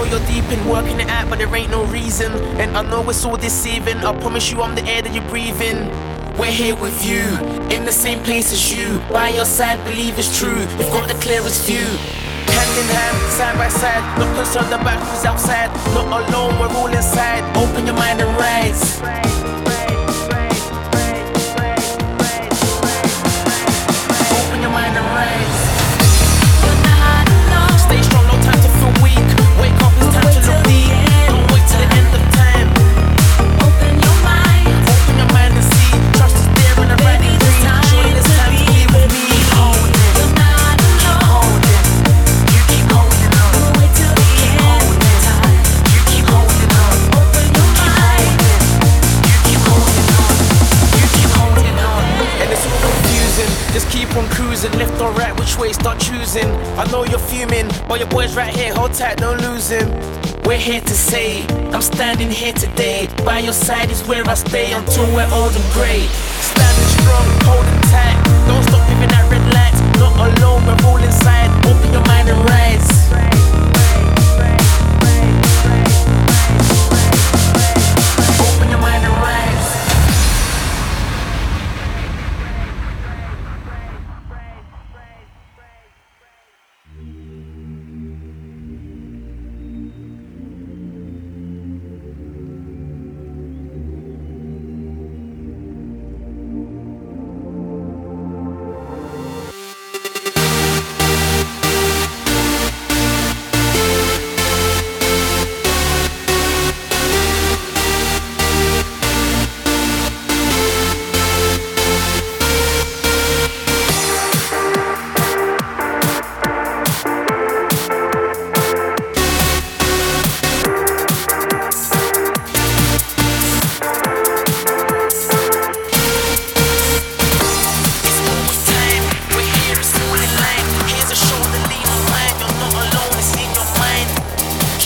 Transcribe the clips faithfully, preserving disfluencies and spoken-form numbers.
know you're deep in working it out, but there ain't no reason. And I know it's all deceiving. I promise you I'm the air that you're breathing. We're here with you, in the same place as you. By your side, believe it's true. We've got the clearest view. Hand in hand, side by side. Not concerned about who's outside. Not alone, we're all inside. Open your mind and rise. Open your mind and rise. Stay strong, no time to feel weak. Wake up, it's time to look deep. Don't wait till the end of time. Open your mind. Open your mind and see. Trust is there in the right degree. Surely it's time to be with me. Hold it. You're not alone. Hold it. You keep holding on. Don't wait till the end of time. You keep holding on. Open your mind. You keep holding on. You keep holding on. And it's all confusing. Just keep on cruising. Left or right, which way start choosing. I know you're fuming, but your boy's right here. Hold tight, don't lose him. We're here to say, I'm standing here today. By your side is where I stay until we're old and grey. Standing strong, holding tight. Don't stop giving that red light. Not alone, we're all inside. Open your mind and rise. Open your mind and rise.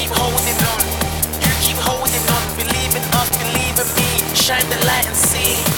Shine the light and see.